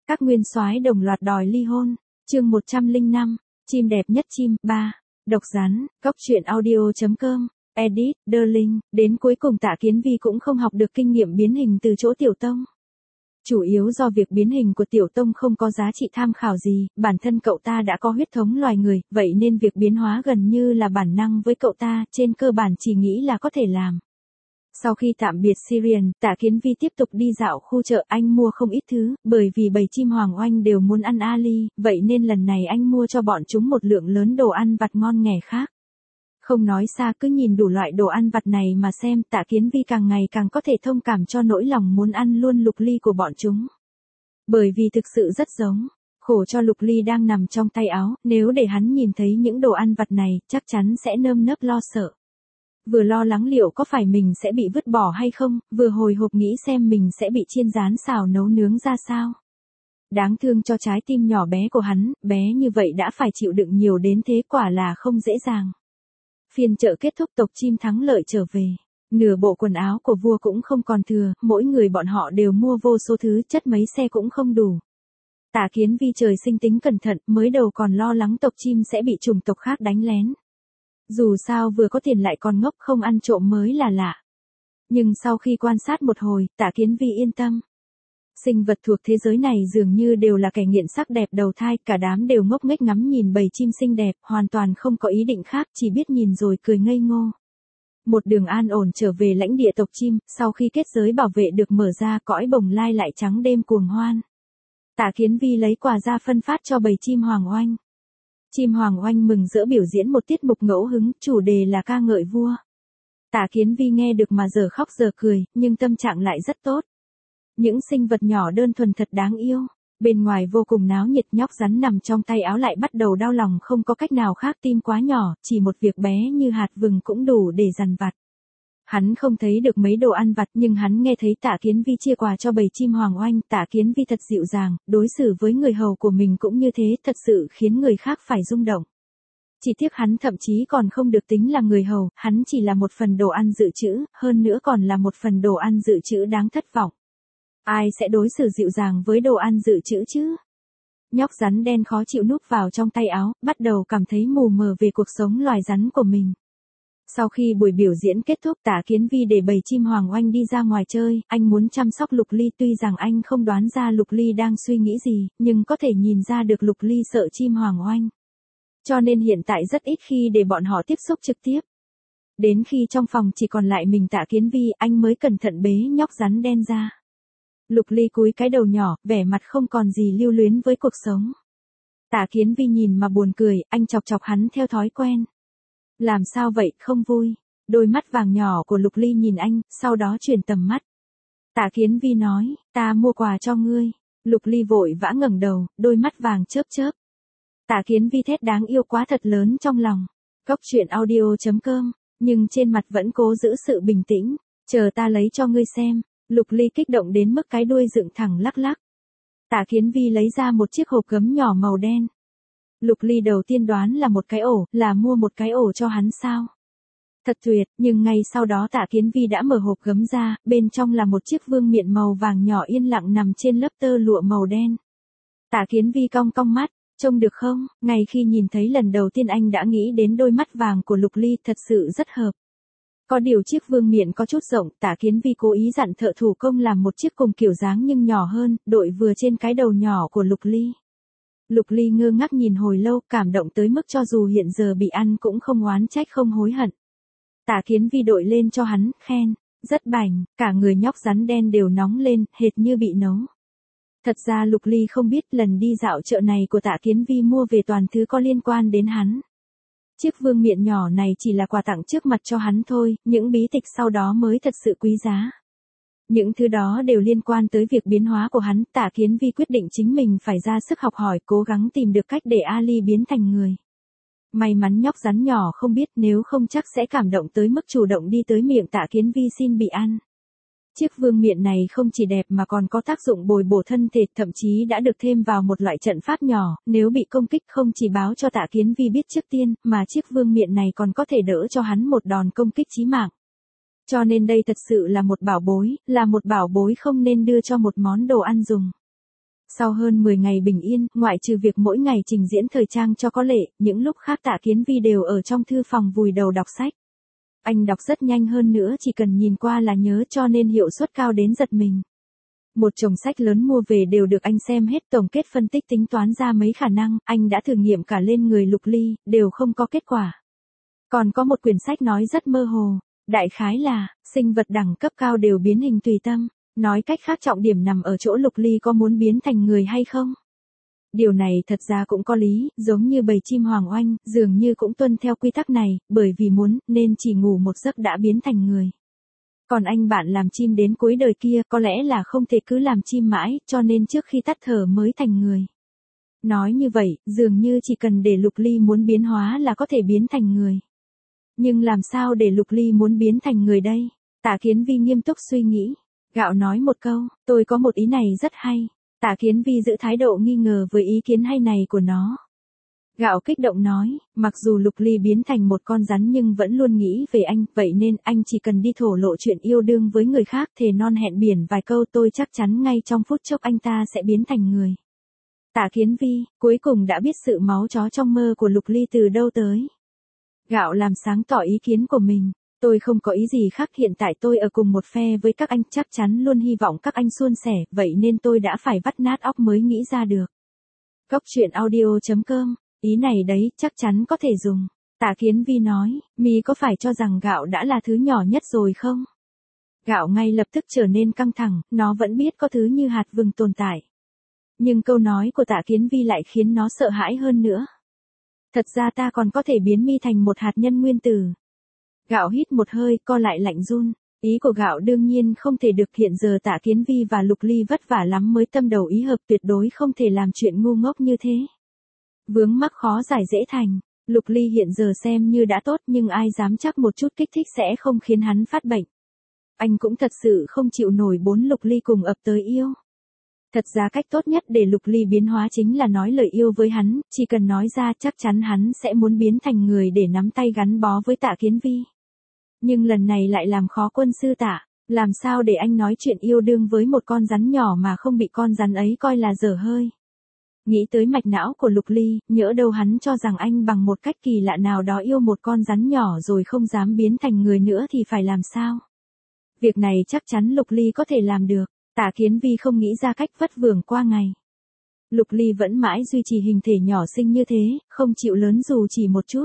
Các nguyên soái đồng loạt đòi ly hôn. Chương 105, chim đẹp nhất chim 3. Độc rắn, Cóc truyện audio.com. Edit, Darling, đến cuối cùng Tạ Kiến Vi cũng không học được kinh nghiệm biến hình từ chỗ Tiểu Tông. Chủ yếu do việc biến hình của Tiểu Tông không có giá trị tham khảo gì, bản thân cậu ta đã có huyết thống loài người, vậy nên việc biến hóa gần như là bản năng với cậu ta, trên cơ bản chỉ nghĩ là có thể làm. Sau khi tạm biệt Syrian, Tạ Kiến Vi tiếp tục đi dạo khu chợ, anh mua không ít thứ, bởi vì bầy chim hoàng oanh đều muốn ăn Ali, vậy nên lần này anh mua cho bọn chúng một lượng lớn đồ ăn vặt ngon nghẻ khác. Không nói xa, cứ nhìn đủ loại đồ ăn vặt này mà xem, Tạ Kiến Vi càng ngày càng có thể thông cảm cho nỗi lòng muốn ăn luôn Lục Ly của bọn chúng. Bởi vì thực sự rất giống. Khổ cho Lục Ly đang nằm trong tay áo, nếu để hắn nhìn thấy những đồ ăn vặt này, chắc chắn sẽ nơm nớp lo sợ. Vừa lo lắng liệu có phải mình sẽ bị vứt bỏ hay không, vừa hồi hộp nghĩ xem mình sẽ bị chiên rán xào nấu nướng ra sao. Đáng thương cho trái tim nhỏ bé của hắn, bé như vậy đã phải chịu đựng nhiều đến thế, quả là không dễ dàng. Phiên chợ kết thúc, tộc chim thắng lợi trở về. Nửa bộ quần áo của vua cũng không còn thừa, mỗi người bọn họ đều mua vô số thứ, chất mấy xe cũng không đủ. Tạ Kiến Vi trời sinh tính cẩn thận, mới đầu còn lo lắng tộc chim sẽ bị chủng tộc khác đánh lén. Dù sao vừa có tiền lại còn ngốc, không ăn trộm mới là lạ. Nhưng sau khi quan sát một hồi, Tạ Kiến Vi yên tâm. Sinh vật thuộc thế giới này dường như đều là kẻ nghiện sắc đẹp đầu thai, cả đám đều ngốc nghếch ngắm nhìn bầy chim xinh đẹp, hoàn toàn không có ý định khác, chỉ biết nhìn rồi cười ngây ngô. Một đường an ổn trở về lãnh địa tộc chim, sau khi kết giới bảo vệ được mở ra, cõi bồng lai lại trắng đêm cuồng hoan. Tạ Kiến Vi lấy quà ra phân phát cho bầy chim hoàng oanh. Chim hoàng oanh mừng rỡ biểu diễn một tiết mục ngẫu hứng, chủ đề là ca ngợi vua. Tạ Kiến Vi nghe được mà giờ khóc giờ cười, nhưng tâm trạng lại rất tốt. Những sinh vật nhỏ đơn thuần thật đáng yêu. Bên ngoài vô cùng náo nhiệt, nhóc rắn nằm trong tay áo lại bắt đầu đau lòng, không có cách nào khác, tim quá nhỏ, chỉ một việc bé như hạt vừng cũng đủ để dằn vặt. Hắn không thấy được mấy đồ ăn vặt, nhưng hắn nghe thấy Tạ Kiến Vi chia quà cho bầy chim hoàng oanh. Tạ Kiến Vi thật dịu dàng, đối xử với người hầu của mình cũng như thế, thật sự khiến người khác phải rung động. Chỉ tiếc hắn thậm chí còn không được tính là người hầu, hắn chỉ là một phần đồ ăn dự trữ, hơn nữa còn là một phần đồ ăn dự trữ đáng thất vọng. Ai sẽ đối xử dịu dàng với đồ ăn dự trữ chứ? Nhóc rắn đen khó chịu núp vào trong tay áo, bắt đầu cảm thấy mù mờ về cuộc sống loài rắn của mình. Sau khi buổi biểu diễn kết thúc, Tạ Kiến Vi để bầy chim hoàng oanh đi ra ngoài chơi, anh muốn chăm sóc Lục Ly, tuy rằng anh không đoán ra Lục Ly đang suy nghĩ gì, nhưng có thể nhìn ra được Lục Ly sợ chim hoàng oanh. Cho nên hiện tại rất ít khi để bọn họ tiếp xúc trực tiếp. Đến khi trong phòng chỉ còn lại mình Tạ Kiến Vi, anh mới cẩn thận bế nhóc rắn đen ra. Lục Ly cúi cái đầu nhỏ, vẻ mặt không còn gì lưu luyến với cuộc sống. Tạ Kiến Vi nhìn mà buồn cười, anh chọc chọc hắn theo thói quen. Làm sao vậy, không vui? Đôi mắt vàng nhỏ của Lục Ly nhìn anh, sau đó chuyển tầm mắt. Tạ Kiến Vi nói, ta mua quà cho ngươi. Lục Ly vội vã ngẩng đầu, đôi mắt vàng chớp chớp. Tạ Kiến Vi thét đáng yêu quá thật lớn trong lòng. Cóc truyện audio.com, nhưng trên mặt vẫn cố giữ sự bình tĩnh. Chờ ta lấy cho ngươi xem. Lục Ly kích động đến mức cái đuôi dựng thẳng lắc lắc. Tạ Kiến Vi lấy ra một chiếc hộp gấm nhỏ màu đen. Lục Ly đầu tiên đoán là một cái ổ, là mua một cái ổ cho hắn sao? Thật tuyệt, nhưng ngay sau đó Tạ Kiến Vi đã mở hộp gấm ra, bên trong là một chiếc vương miện màu vàng nhỏ yên lặng nằm trên lớp tơ lụa màu đen. Tạ Kiến Vi cong cong mắt, trông được không? Ngay khi nhìn thấy lần đầu tiên anh đã nghĩ đến đôi mắt vàng của Lục Ly, thật sự rất hợp. Có điều chiếc vương miện có chút rộng, Tạ Kiến Vi cố ý dặn thợ thủ công làm một chiếc cùng kiểu dáng nhưng nhỏ hơn, đội vừa trên cái đầu nhỏ của Lục Ly. Lục Ly ngơ ngác nhìn hồi lâu, cảm động tới mức cho dù hiện giờ bị ăn cũng không oán trách không hối hận. Tạ Kiến Vi đội lên cho hắn, khen, rất bảnh, cả người nhóc rắn đen đều nóng lên, hệt như bị nấu. Thật ra Lục Ly không biết lần đi dạo chợ này của Tạ Kiến Vi mua về toàn thứ có liên quan đến hắn. Chiếc vương miện nhỏ này chỉ là quà tặng trước mặt cho hắn thôi, những bí tịch sau đó mới thật sự quý giá. Những thứ đó đều liên quan tới việc biến hóa của hắn, Tạ Kiến Vi quyết định chính mình phải ra sức học hỏi, cố gắng tìm được cách để Ali biến thành người. May mắn nhóc rắn nhỏ không biết, nếu không chắc sẽ cảm động tới mức chủ động đi tới miệng Tạ Kiến Vi xin bị ăn. Chiếc vương miện này không chỉ đẹp mà còn có tác dụng bồi bổ thân thể, thậm chí đã được thêm vào một loại trận pháp nhỏ, nếu bị công kích không chỉ báo cho Tạ Kiến Vi biết trước tiên, mà chiếc vương miện này còn có thể đỡ cho hắn một đòn công kích chí mạng. Cho nên đây thật sự là một bảo bối không nên đưa cho một món đồ ăn dùng. Sau hơn 10 ngày bình yên, ngoại trừ việc mỗi ngày trình diễn thời trang cho có lệ, những lúc khác Tạ Kiến Vi đều ở trong thư phòng vùi đầu đọc sách. Anh đọc rất nhanh hơn nữa, chỉ cần nhìn qua là nhớ, cho nên hiệu suất cao đến giật mình. Một chồng sách lớn mua về đều được anh xem hết, tổng kết phân tích tính toán ra mấy khả năng, anh đã thử nghiệm cả lên người Lục Ly, đều không có kết quả. Còn có một quyển sách nói rất mơ hồ, đại khái là, sinh vật đẳng cấp cao đều biến hình tùy tâm, nói cách khác trọng điểm nằm ở chỗ Lục Ly có muốn biến thành người hay không. Điều này thật ra cũng có lý, giống như bầy chim hoàng oanh, dường như cũng tuân theo quy tắc này, bởi vì muốn, nên chỉ ngủ một giấc đã biến thành người. Còn anh bạn làm chim đến cuối đời kia, có lẽ là không thể cứ làm chim mãi, cho nên trước khi tắt thở mới thành người. Nói như vậy, dường như chỉ cần để Lục Ly muốn biến hóa là có thể biến thành người. Nhưng làm sao để Lục Ly muốn biến thành người đây? Tạ Kiến Vi nghiêm túc suy nghĩ. Gạo nói một câu, tôi có một ý này rất hay. Tạ Kiến Vi giữ thái độ nghi ngờ với ý kiến hay này của nó. Gạo kích động nói, mặc dù Lục Ly biến thành một con rắn nhưng vẫn luôn nghĩ về anh, vậy nên anh chỉ cần đi thổ lộ chuyện yêu đương với người khác, thề non hẹn biển vài câu, tôi chắc chắn ngay trong phút chốc anh ta sẽ biến thành người. Tạ Kiến Vi, cuối cùng đã biết sự máu chó trong mơ của Lục Ly từ đâu tới. Gạo làm sáng tỏ ý kiến của mình. Tôi không có ý gì khác, hiện tại tôi ở cùng một phe với các anh, chắc chắn luôn hy vọng các anh suôn sẻ, vậy nên tôi đã phải vắt nát óc mới nghĩ ra được. Cốc truyện audio.com, ý này đấy, chắc chắn có thể dùng. Tạ Kiến Vi nói, Mi có phải cho rằng Gạo đã là thứ nhỏ nhất rồi không? Gạo ngay lập tức trở nên căng thẳng, nó vẫn biết có thứ như hạt vừng tồn tại. Nhưng câu nói của Tạ Kiến Vi lại khiến nó sợ hãi hơn nữa. Thật ra ta còn có thể biến Mi thành một hạt nhân nguyên tử. Gạo hít một hơi, co lại lạnh run. Ý của Gạo đương nhiên không thể được, hiện giờ Tạ Kiến Vi và Lục Ly vất vả lắm mới tâm đầu ý hợp, tuyệt đối không thể làm chuyện ngu ngốc như thế. Vướng mắc khó giải dễ thành. Lục Ly hiện giờ xem như đã tốt, nhưng ai dám chắc một chút kích thích sẽ không khiến hắn phát bệnh. Anh cũng thật sự không chịu nổi 4 Lục Ly cùng ập tới yêu. Thật ra cách tốt nhất để Lục Ly biến hóa chính là nói lời yêu với hắn, chỉ cần nói ra chắc chắn hắn sẽ muốn biến thành người để nắm tay gắn bó với Tạ Kiến Vi. Nhưng lần này lại làm khó quân sư Tạ, làm sao để anh nói chuyện yêu đương với một con rắn nhỏ mà không bị con rắn ấy coi là dở hơi. Nghĩ tới mạch não của Lục Ly, nhỡ đâu hắn cho rằng anh bằng một cách kỳ lạ nào đó yêu một con rắn nhỏ rồi không dám biến thành người nữa thì phải làm sao? Việc này chắc chắn Lục Ly có thể làm được. Tạ Kiến Vi không nghĩ ra cách, vất vưởng qua ngày. Lục Ly vẫn mãi duy trì hình thể nhỏ xinh như thế, không chịu lớn dù chỉ một chút.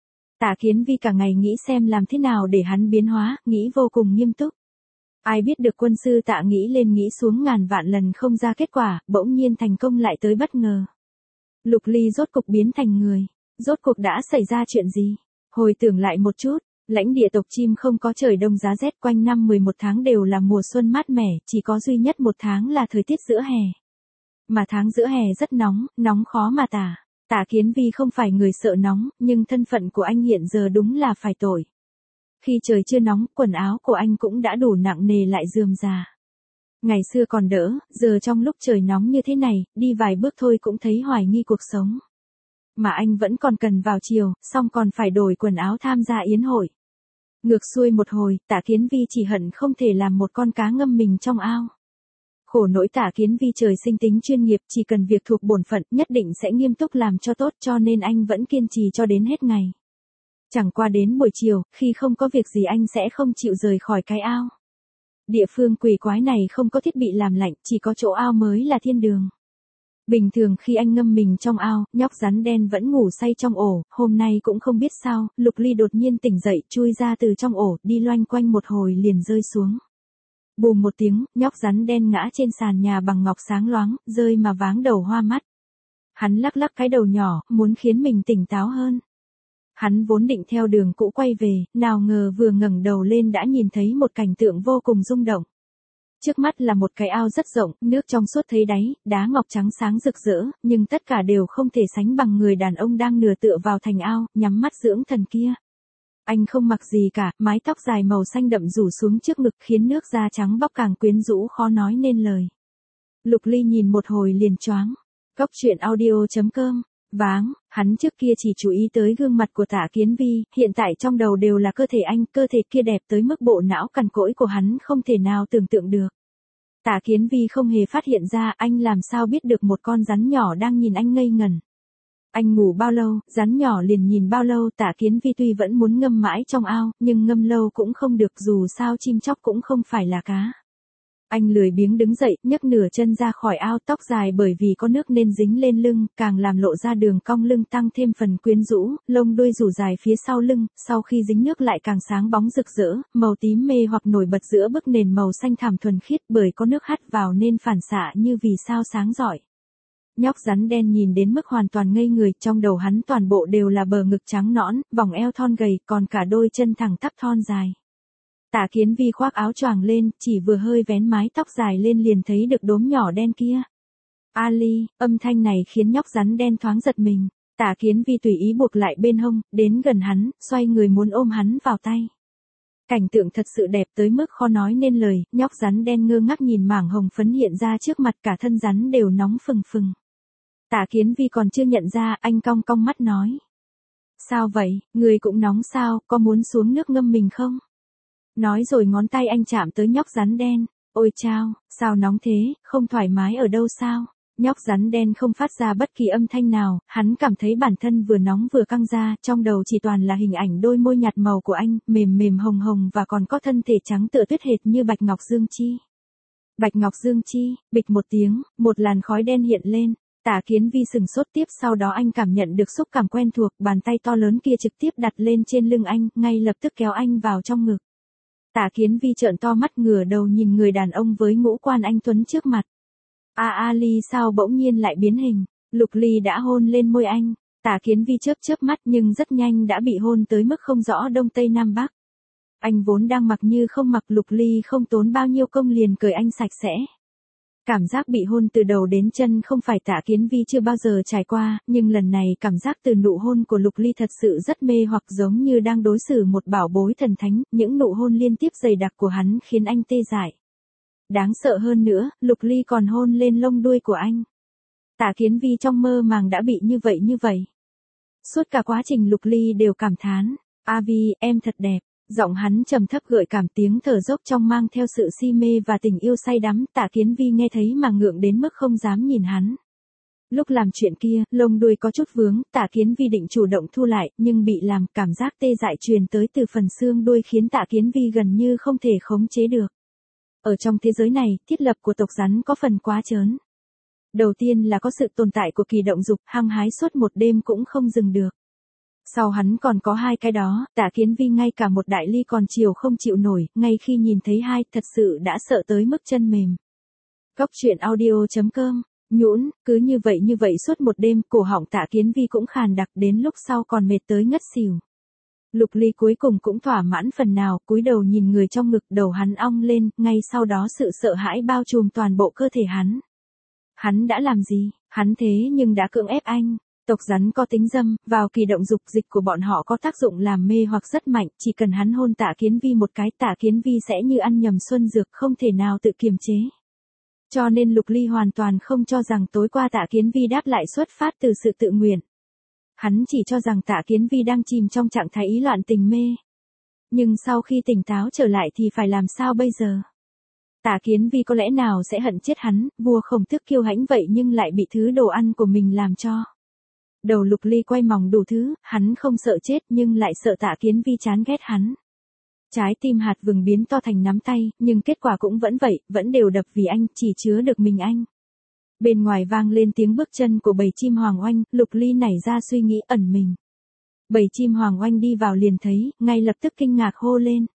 Tạ Kiến Vi cả ngày nghĩ xem làm thế nào để hắn biến hóa, nghĩ vô cùng nghiêm túc. Ai biết được quân sư Tạ nghĩ lên nghĩ xuống ngàn vạn lần không ra kết quả, bỗng nhiên thành công lại tới bất ngờ. Lục Ly rốt cục biến thành người. Rốt cuộc đã xảy ra chuyện gì? Hồi tưởng lại một chút. Lãnh địa tộc chim không có trời đông giá rét, quanh năm 11 tháng đều là mùa xuân mát mẻ, chỉ có duy nhất một tháng là thời tiết giữa hè. Mà tháng giữa hè rất nóng, nóng khó mà tả. Tạ Kiến Vi không phải người sợ nóng, nhưng thân phận của anh hiện giờ đúng là phải tội. Khi trời chưa nóng, quần áo của anh cũng đã đủ nặng nề lại rườm rà. Ngày xưa còn đỡ, giờ trong lúc trời nóng như thế này, đi vài bước thôi cũng thấy hoài nghi cuộc sống. Mà anh vẫn còn cần vào chiều, xong còn phải đổi quần áo tham gia yến hội. Ngược xuôi một hồi, Tạ Kiến Vi chỉ hận không thể làm một con cá ngâm mình trong ao. Khổ nỗi Tạ Kiến Vi trời sinh tính chuyên nghiệp, chỉ cần việc thuộc bổn phận nhất định sẽ nghiêm túc làm cho tốt, cho nên anh vẫn kiên trì cho đến hết ngày. Chẳng qua đến buổi chiều, khi không có việc gì anh sẽ không chịu rời khỏi cái ao. Địa phương quỷ quái này không có thiết bị làm lạnh, chỉ có chỗ ao mới là thiên đường. Bình thường khi anh ngâm mình trong ao, nhóc rắn đen vẫn ngủ say trong ổ, hôm nay cũng không biết sao, Lục Ly đột nhiên tỉnh dậy, chui ra từ trong ổ, đi loanh quanh một hồi liền rơi xuống. Bùm một tiếng, nhóc rắn đen ngã trên sàn nhà bằng ngọc sáng loáng, rơi mà váng đầu hoa mắt. Hắn lắc lắc cái đầu nhỏ, muốn khiến mình tỉnh táo hơn. Hắn vốn định theo đường cũ quay về, nào ngờ vừa ngẩng đầu lên đã nhìn thấy một cảnh tượng vô cùng rung động. Trước mắt là một cái ao rất rộng, nước trong suốt thấy đáy, đá ngọc trắng sáng rực rỡ, nhưng tất cả đều không thể sánh bằng người đàn ông đang nửa tựa vào thành ao, nhắm mắt dưỡng thần kia. Anh không mặc gì cả, mái tóc dài màu xanh đậm rủ xuống trước ngực khiến nước da trắng bóc càng quyến rũ khó nói nên lời. Lục Ly nhìn một hồi liền choáng. Cốc truyện audio.com. Váng, hắn trước kia chỉ chú ý tới gương mặt của Tạ Kiến Vi, hiện tại trong đầu đều là cơ thể anh, cơ thể kia đẹp tới mức bộ não cằn cỗi của hắn không thể nào tưởng tượng được. Tạ Kiến Vi không hề phát hiện ra, anh làm sao biết được một con rắn nhỏ đang nhìn anh ngây ngẩn. Anh ngủ bao lâu, rắn nhỏ liền nhìn bao lâu. Tạ Kiến Vi tuy vẫn muốn ngâm mãi trong ao, nhưng ngâm lâu cũng không được, dù sao chim chóc cũng không phải là cá. Anh lười biếng đứng dậy, nhấc nửa chân ra khỏi ao, tóc dài bởi vì có nước nên dính lên lưng, càng làm lộ ra đường cong lưng tăng thêm phần quyến rũ, lông đuôi rủ dài phía sau lưng, sau khi dính nước lại càng sáng bóng rực rỡ, màu tím mê hoặc nổi bật giữa bức nền màu xanh thẳm thuần khiết, bởi có nước hắt vào nên phản xạ như vì sao sáng rọi. Nhóc rắn đen nhìn đến mức hoàn toàn ngây người, trong đầu hắn toàn bộ đều là bờ ngực trắng nõn, vòng eo thon gầy, còn cả đôi chân thẳng tắp thon dài. Tạ Kiến Vi khoác áo choàng lên, chỉ vừa hơi vén mái tóc dài lên liền thấy được đốm nhỏ đen kia. Ali, âm thanh này khiến nhóc rắn đen thoáng giật mình. Tạ Kiến Vi tùy ý buộc lại bên hông, đến gần hắn, xoay người muốn ôm hắn vào tay. Cảnh tượng thật sự đẹp tới mức khó nói nên lời, nhóc rắn đen ngơ ngác nhìn mảng hồng phấn hiện ra trước mặt, cả thân rắn đều nóng phừng phừng. Tạ Kiến Vi còn chưa nhận ra, anh cong cong mắt nói. Sao vậy, người cũng nóng sao, có muốn xuống nước ngâm mình không? Nói rồi ngón tay anh chạm tới nhóc rắn đen. Ôi chao, sao nóng thế, không thoải mái ở đâu sao? Nhóc rắn đen không phát ra bất kỳ âm thanh nào, hắn cảm thấy bản thân vừa nóng vừa căng ra, trong đầu chỉ toàn là hình ảnh đôi môi nhạt màu của anh, mềm mềm hồng hồng và còn có thân thể trắng tựa tuyết hệt như bạch ngọc dương chi. Bạch ngọc dương chi, bịch một tiếng, một làn khói đen hiện lên. Tạ Kiến Vi sừng sốt, tiếp sau đó anh cảm nhận được xúc cảm quen thuộc, bàn tay to lớn kia trực tiếp đặt lên trên lưng anh, ngay lập tức kéo anh vào trong ngực. Tạ Kiến Vi trợn to mắt ngửa đầu nhìn người đàn ông với ngũ quan anh tuấn trước mặt. Ali sao bỗng nhiên lại biến hình, Lục Ly đã hôn lên môi anh. Tạ Kiến Vi chớp chớp mắt nhưng rất nhanh đã bị hôn tới mức không rõ đông tây nam bắc. Anh vốn đang mặc như không mặc, Lục Ly không tốn bao nhiêu công liền cởi anh sạch sẽ. Cảm giác bị hôn từ đầu đến chân không phải Tạ Kiến Vi chưa bao giờ trải qua, nhưng lần này cảm giác từ nụ hôn của Lục Ly thật sự rất mê hoặc, giống như đang đối xử một bảo bối thần thánh, những nụ hôn liên tiếp dày đặc của hắn khiến anh tê dại. Đáng sợ hơn nữa, Lục Ly còn hôn lên lông đuôi của anh. Tạ Kiến Vi trong mơ màng đã bị như vậy. Suốt cả quá trình Lục Ly đều cảm thán, "A Vi, em thật đẹp." Giọng hắn trầm thấp gợi cảm, tiếng thở dốc trong mang theo sự si mê và tình yêu say đắm. Tạ Kiến Vi nghe thấy mà ngượng đến mức không dám nhìn hắn. Lúc làm chuyện kia, lông đuôi có chút vướng, Tạ Kiến Vi định chủ động thu lại, nhưng bị làm, cảm giác tê dại truyền tới từ phần xương đuôi khiến Tạ Kiến Vi gần như không thể khống chế được. Ở trong thế giới này, thiết lập của tộc rắn có phần quá trớn. Đầu tiên là có sự tồn tại của kỳ động dục, hăng hái suốt một đêm cũng không dừng được. Sau hắn còn có hai cái đó, Tạ Kiến Vi ngay cả một đại ly còn chiều không chịu nổi, ngay khi nhìn thấy hai, thật sự đã sợ tới mức chân mềm. Cóc truyện audio.com, nhũn, cứ như vậy suốt một đêm, cổ họng Tạ Kiến Vi cũng khàn đặc, đến lúc sau còn mệt tới ngất xỉu. Lục Ly cuối cùng cũng thỏa mãn phần nào, cúi đầu nhìn người trong ngực, đầu hắn ong lên, ngay sau đó sự sợ hãi bao trùm toàn bộ cơ thể hắn. Hắn đã làm gì? Hắn thế nhưng đã cưỡng ép anh. Tộc rắn có tính dâm, vào kỳ động dục, dịch của bọn họ có tác dụng làm mê hoặc rất mạnh, chỉ cần hắn hôn Tạ Kiến Vi một cái, Tạ Kiến Vi sẽ như ăn nhầm xuân dược, không thể nào tự kiềm chế. Cho nên Lục Ly hoàn toàn không cho rằng tối qua Tạ Kiến Vi đáp lại xuất phát từ sự tự nguyện. Hắn chỉ cho rằng Tạ Kiến Vi đang chìm trong trạng thái ý loạn tình mê. Nhưng sau khi tỉnh táo trở lại thì phải làm sao bây giờ? Tạ Kiến Vi có lẽ nào sẽ hận chết hắn, vua Khổng Tước kiêu hãnh vậy nhưng lại bị thứ đồ ăn của mình làm cho. Đầu Lục Ly quay mòng đủ thứ, hắn không sợ chết nhưng lại sợ Tạ Kiến Vi chán ghét hắn. Trái tim hạt vừng biến to thành nắm tay, nhưng kết quả cũng vẫn vậy, vẫn đều đập vì anh, chỉ chứa được mình anh. Bên ngoài vang lên tiếng bước chân của bầy chim hoàng oanh, Lục Ly nảy ra suy nghĩ ẩn mình. Bầy chim hoàng oanh đi vào liền thấy, ngay lập tức kinh ngạc hô lên.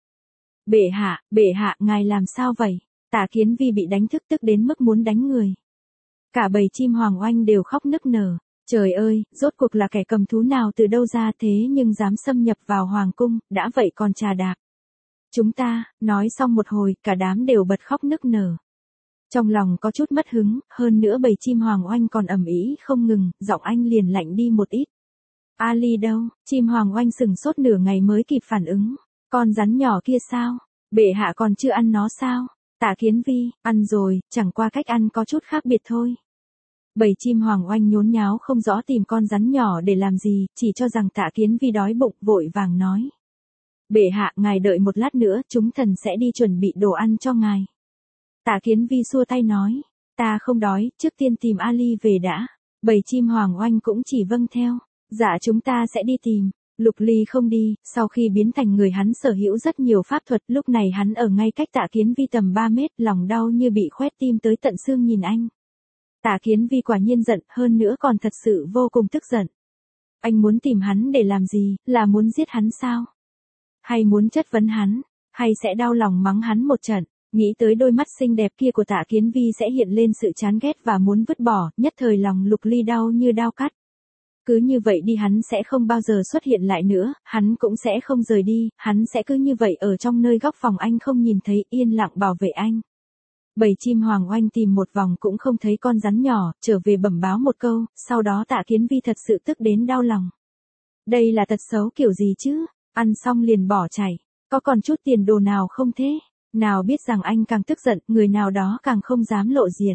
Bệ hạ, ngài làm sao vậy? Tạ Kiến Vi bị đánh thức, tức đến mức muốn đánh người. Cả bầy chim hoàng oanh đều khóc nức nở. Trời ơi, rốt cuộc là kẻ cầm thú nào từ đâu ra thế nhưng dám xâm nhập vào hoàng cung, đã vậy còn trà đạp. Chúng ta, nói xong một hồi, cả đám đều bật khóc nức nở. Trong lòng có chút mất hứng, hơn nữa bầy chim hoàng oanh còn ầm ĩ không ngừng, giọng anh liền lạnh đi một ít. Ali đâu? Chim hoàng oanh sừng sốt nửa ngày mới kịp phản ứng. Con rắn nhỏ kia sao? Bệ hạ còn chưa ăn nó sao? Tạ Kiến Vi, ăn rồi, chẳng qua cách ăn có chút khác biệt thôi. Bầy chim hoàng oanh nhốn nháo không rõ tìm con rắn nhỏ để làm gì, chỉ cho rằng Tạ Kiến Vi đói bụng, vội vàng nói. Bệ hạ, ngài đợi một lát nữa, chúng thần sẽ đi chuẩn bị đồ ăn cho ngài. Tạ Kiến Vi xua tay nói, ta không đói, trước tiên tìm Ali về đã. Bầy chim hoàng oanh cũng chỉ vâng theo, dạ chúng ta sẽ đi tìm. Lục Ly không đi, sau khi biến thành người hắn sở hữu rất nhiều pháp thuật, lúc này hắn ở ngay cách Tạ Kiến Vi tầm 3 mét, lòng đau như bị khoét tim tới tận xương nhìn anh. Tạ Kiến Vi quả nhiên giận, hơn nữa còn thật sự vô cùng tức giận. Anh muốn tìm hắn để làm gì, là muốn giết hắn sao? Hay muốn chất vấn hắn, hay sẽ đau lòng mắng hắn một trận? Nghĩ tới đôi mắt xinh đẹp kia của Tạ Kiến Vi sẽ hiện lên sự chán ghét và muốn vứt bỏ, nhất thời lòng Lục Ly đau như đao cắt. Cứ như vậy đi hắn sẽ không bao giờ xuất hiện lại nữa, hắn cũng sẽ không rời đi, hắn sẽ cứ như vậy ở trong nơi góc phòng anh không nhìn thấy, yên lặng bảo vệ anh. Bầy chim hoàng oanh tìm một vòng cũng không thấy con rắn nhỏ, trở về bẩm báo một câu, sau đó Tạ Kiến Vi thật sự tức đến đau lòng. Đây là tật xấu kiểu gì chứ, ăn xong liền bỏ chạy, có còn chút tiền đồ nào không thế? Nào biết rằng anh càng tức giận, người nào đó càng không dám lộ diện.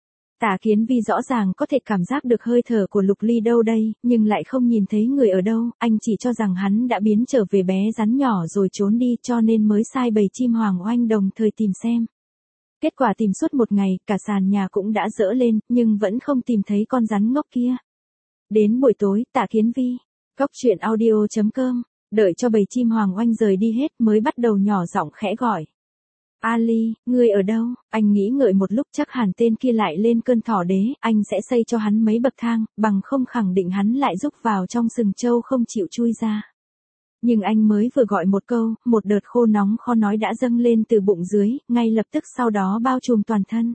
Tạ Kiến Vi rõ ràng có thể cảm giác được hơi thở của Lục Ly đâu đây, nhưng lại không nhìn thấy người ở đâu, anh chỉ cho rằng hắn đã biến trở về bé rắn nhỏ rồi trốn đi, cho nên mới sai bầy chim hoàng oanh đồng thời tìm xem. Kết quả tìm suốt một ngày, cả sàn nhà cũng đã dỡ lên, nhưng vẫn không tìm thấy con rắn ngốc kia. Đến buổi tối, Tạ Kiến Vi, goctruyện.audio.com, đợi cho bầy chim hoàng oanh rời đi hết mới bắt đầu nhỏ giọng khẽ gọi. Ali, ngươi ở đâu? Anh nghĩ ngợi một lúc chắc hẳn tên kia lại lên cơn thỏ đế, anh sẽ xây cho hắn mấy bậc thang, bằng không khẳng định hắn lại rúc vào trong sừng trâu không chịu chui ra. Nhưng anh mới vừa gọi một câu, một đợt khô nóng khó nói đã dâng lên từ bụng dưới, ngay lập tức sau đó bao trùm toàn thân.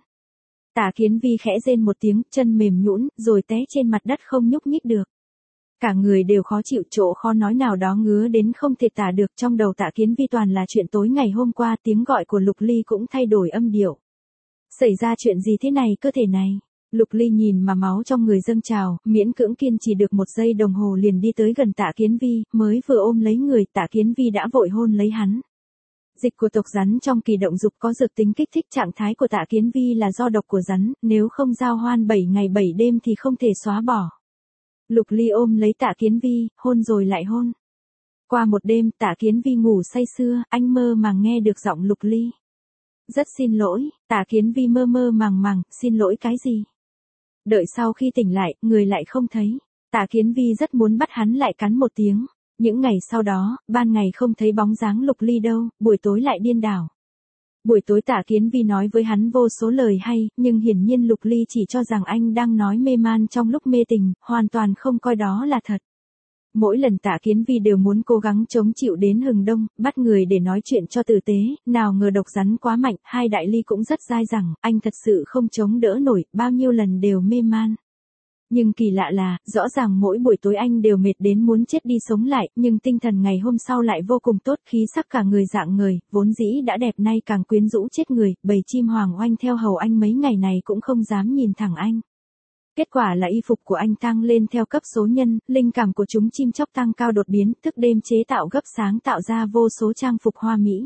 Tạ Kiến Vi khẽ rên một tiếng, chân mềm nhũn, rồi té trên mặt đất không nhúc nhích được. Cả người đều khó chịu, chỗ khó nói nào đó ngứa đến không thể tả được, trong đầu Tạ Kiến Vi toàn là chuyện tối ngày hôm qua, tiếng gọi của Lục Ly cũng thay đổi âm điệu. Xảy ra chuyện gì thế này, cơ thể này? Lục Ly nhìn mà máu trong người dâng trào, miễn cưỡng kiên trì được 1 giây đồng hồ liền đi tới gần Tạ Kiến Vi, mới vừa ôm lấy người, Tạ Kiến Vi đã vội hôn lấy hắn. Dịch của tộc rắn trong kỳ động dục có dược tính kích thích, trạng thái của Tạ Kiến Vi là do độc của rắn, nếu không giao hoan 7 ngày 7 đêm thì không thể xóa bỏ. Lục Ly ôm lấy Tạ Kiến Vi, hôn rồi lại hôn. Qua một đêm, Tạ Kiến Vi ngủ say sưa, anh mơ màng nghe được giọng Lục Ly. Rất xin lỗi, Tạ Kiến Vi mơ mơ màng màng, xin lỗi cái gì? Đợi sau khi tỉnh lại, người lại không thấy. Tạ Kiến Vi rất muốn bắt hắn lại cắn một tiếng. Những ngày sau đó, ban ngày không thấy bóng dáng Lục Ly đâu, buổi tối lại điên đảo. Buổi tối Tạ Kiến Vi nói với hắn vô số lời hay, nhưng hiển nhiên Lục Ly chỉ cho rằng anh đang nói mê man trong lúc mê tình, hoàn toàn không coi đó là thật. Mỗi lần Tạ Kiến Vi đều muốn cố gắng chống chịu đến hừng đông, bắt người để nói chuyện cho tử tế, nào ngờ độc rắn quá mạnh, hai đại ly cũng rất dai dẳng, anh thật sự không chống đỡ nổi, bao nhiêu lần đều mê man. Nhưng kỳ lạ là, rõ ràng mỗi buổi tối anh đều mệt đến muốn chết đi sống lại, nhưng tinh thần ngày hôm sau lại vô cùng tốt, khí sắc cả người dạng người, vốn dĩ đã đẹp nay càng quyến rũ chết người, bầy chim hoàng oanh theo hầu anh mấy ngày này cũng không dám nhìn thẳng anh. Kết quả là y phục của anh tăng lên theo cấp số nhân, linh cảm của chúng chim chóc tăng cao đột biến, thức đêm chế tạo gấp sáng tạo ra vô số trang phục hoa mỹ.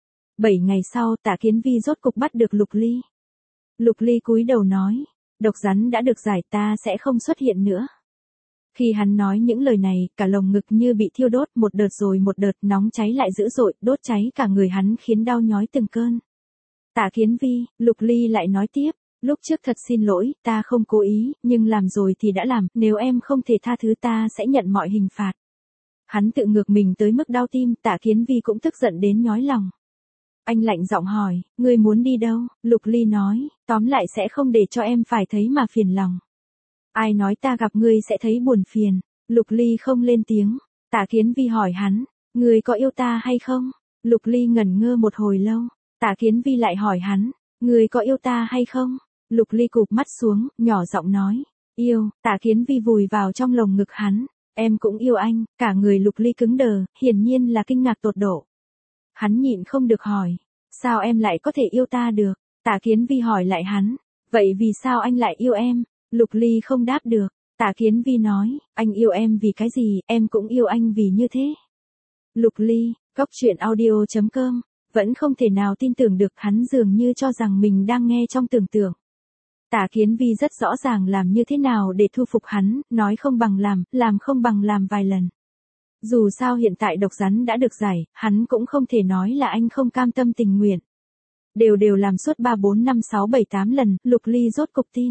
7 ngày sau, Tạ Kiến Vi rốt cục bắt được Lục Ly. Lục Ly cúi đầu nói, độc rắn đã được giải, ta sẽ không xuất hiện nữa. Khi hắn nói những lời này, cả lồng ngực như bị thiêu đốt, một đợt rồi một đợt, nóng cháy lại dữ dội, đốt cháy cả người hắn khiến đau nhói từng cơn. Tạ Kiến Vi, Lục Ly lại nói tiếp, lúc trước thật xin lỗi, ta không cố ý, nhưng làm rồi thì đã làm, nếu em không thể tha thứ ta sẽ nhận mọi hình phạt. Hắn tự ngược mình tới mức đau tim, Tạ Kiến Vi cũng tức giận đến nhói lòng. Anh lạnh giọng hỏi, ngươi muốn đi đâu? Lục Ly nói, tóm lại sẽ không để cho em phải thấy mà phiền lòng. Ai nói ta gặp ngươi sẽ thấy buồn phiền? Lục Ly không lên tiếng. Tạ Kiến Vi hỏi hắn, ngươi có yêu ta hay không? Lục Ly ngẩn ngơ một hồi lâu. Tạ Kiến Vi lại hỏi hắn, ngươi có yêu ta hay không? Lục Ly cụp mắt xuống, nhỏ giọng nói, yêu. Tạ Kiến Vi vùi vào trong lồng ngực hắn, em cũng yêu anh. Cả người Lục Ly cứng đờ, hiển nhiên là kinh ngạc tột độ. Hắn nhịn không được hỏi, sao em lại có thể yêu ta được? Tạ Kiến Vi hỏi lại hắn, vậy vì sao anh lại yêu em? Lục Ly không đáp được. Tạ Kiến Vi nói, anh yêu em vì cái gì, em cũng yêu anh vì như thế. Lục Ly, goctruyện.audio.com, vẫn không thể nào tin tưởng được, hắn dường như cho rằng mình đang nghe trong tưởng tượng. Tạ Kiến Vi rất rõ ràng làm như thế nào để thu phục hắn, nói không bằng làm không bằng làm vài lần. Dù sao hiện tại độc rắn đã được giải, hắn cũng không thể nói là anh không cam tâm tình nguyện. đều làm suốt 3 4 5 6 7 8 lần, Lục Ly rốt cục tin.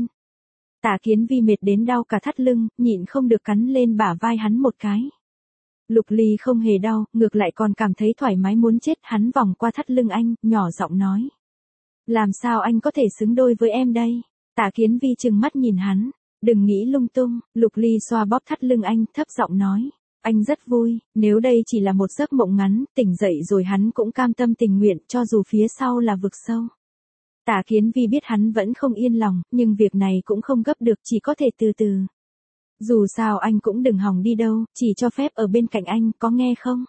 Tả Kiến Vi mệt đến đau cả thắt lưng, nhịn không được cắn lên bả vai hắn một cái. Lục Ly không hề đau, ngược lại còn cảm thấy thoải mái muốn chết, hắn vòng qua thắt lưng anh, nhỏ giọng nói. Làm sao anh có thể xứng đôi với em đây? Tả Kiến Vi trừng mắt nhìn hắn. Đừng nghĩ lung tung, Lục Ly xoa bóp thắt lưng anh, thấp giọng nói. Anh rất vui, nếu đây chỉ là một giấc mộng ngắn, tỉnh dậy rồi hắn cũng cam tâm tình nguyện, cho dù phía sau là vực sâu. Tả Kiến Vi biết hắn vẫn không yên lòng, nhưng việc này cũng không gấp được, chỉ có thể từ từ. Dù sao anh cũng đừng hòng đi đâu, chỉ cho phép ở bên cạnh anh, có nghe không?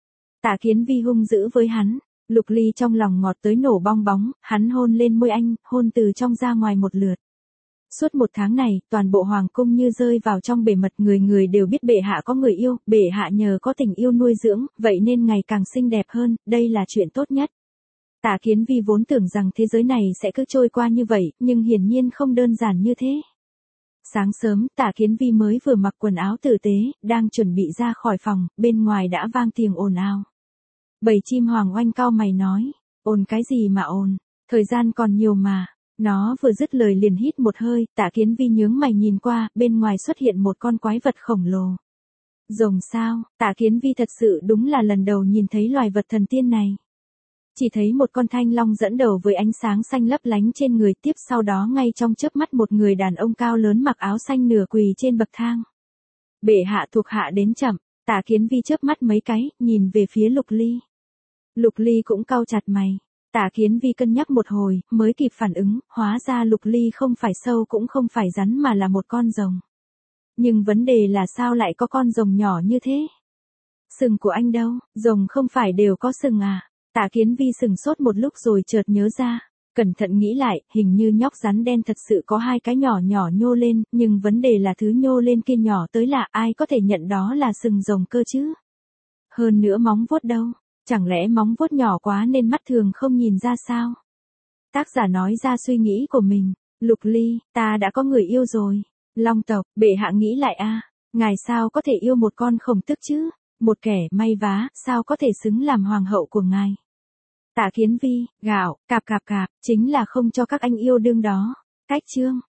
Tả Kiến Vi hung dữ với hắn. Lục Ly trong lòng ngọt tới nổ bong bóng, hắn hôn lên môi anh, hôn từ trong ra ngoài một lượt. Suốt 1 tháng này, toàn bộ hoàng cung như rơi vào trong bể mật, người người đều biết bệ hạ có người yêu, bệ hạ nhờ có tình yêu nuôi dưỡng, vậy nên ngày càng xinh đẹp hơn, đây là chuyện tốt nhất. Tả Kiến Vi vốn tưởng rằng thế giới này sẽ cứ trôi qua như vậy, nhưng hiển nhiên không đơn giản như thế. Sáng sớm, Tả Kiến Vi mới vừa mặc quần áo tử tế, đang chuẩn bị ra khỏi phòng, bên ngoài đã vang tiếng ồn ào. Bầy chim hoàng oanh cau mày nói, ồn cái gì mà ồn, thời gian còn nhiều mà. Nó vừa dứt lời liền hít một hơi, Tả Kiến Vi nhướng mày nhìn qua, bên ngoài xuất hiện một con quái vật khổng lồ. Rồng sao? Tả Kiến Vi thật sự đúng là lần đầu nhìn thấy loài vật thần tiên này. Chỉ thấy một con thanh long dẫn đầu với ánh sáng xanh lấp lánh trên người, tiếp sau đó ngay trong chớp mắt một người đàn ông cao lớn mặc áo xanh nửa quỳ trên bậc thang. Bệ hạ thuộc hạ đến chậm, Tả Kiến Vi chớp mắt mấy cái, nhìn về phía Lục Ly. Lục Ly cũng cau chặt mày. Tả Kiến Vi cân nhắc một hồi, mới kịp phản ứng, hóa ra Lục Ly không phải sâu cũng không phải rắn mà là một con rồng. Nhưng vấn đề là sao lại có con rồng nhỏ như thế? Sừng của anh đâu, rồng không phải đều có sừng à? Tả Kiến Vi sừng sốt một lúc rồi chợt nhớ ra. Cẩn thận nghĩ lại, hình như nhóc rắn đen thật sự có 2 cái nhỏ nhỏ nhô lên, nhưng vấn đề là thứ nhô lên kia nhỏ tới là ai có thể nhận đó là sừng rồng cơ chứ? Hơn nữa móng vuốt đâu? Chẳng lẽ móng vuốt nhỏ quá nên mắt thường không nhìn ra sao? Tác giả nói ra suy nghĩ của mình. Lục Ly, ta đã có người yêu rồi. Long tộc, bệ hạ nghĩ lại a, ngài sao có thể yêu một con khổng tước chứ? Một kẻ may vá, sao có thể xứng làm hoàng hậu của ngài? Tả Kiến Vi, gạo, cạp, chính là không cho các anh yêu đương đó. Cách chương.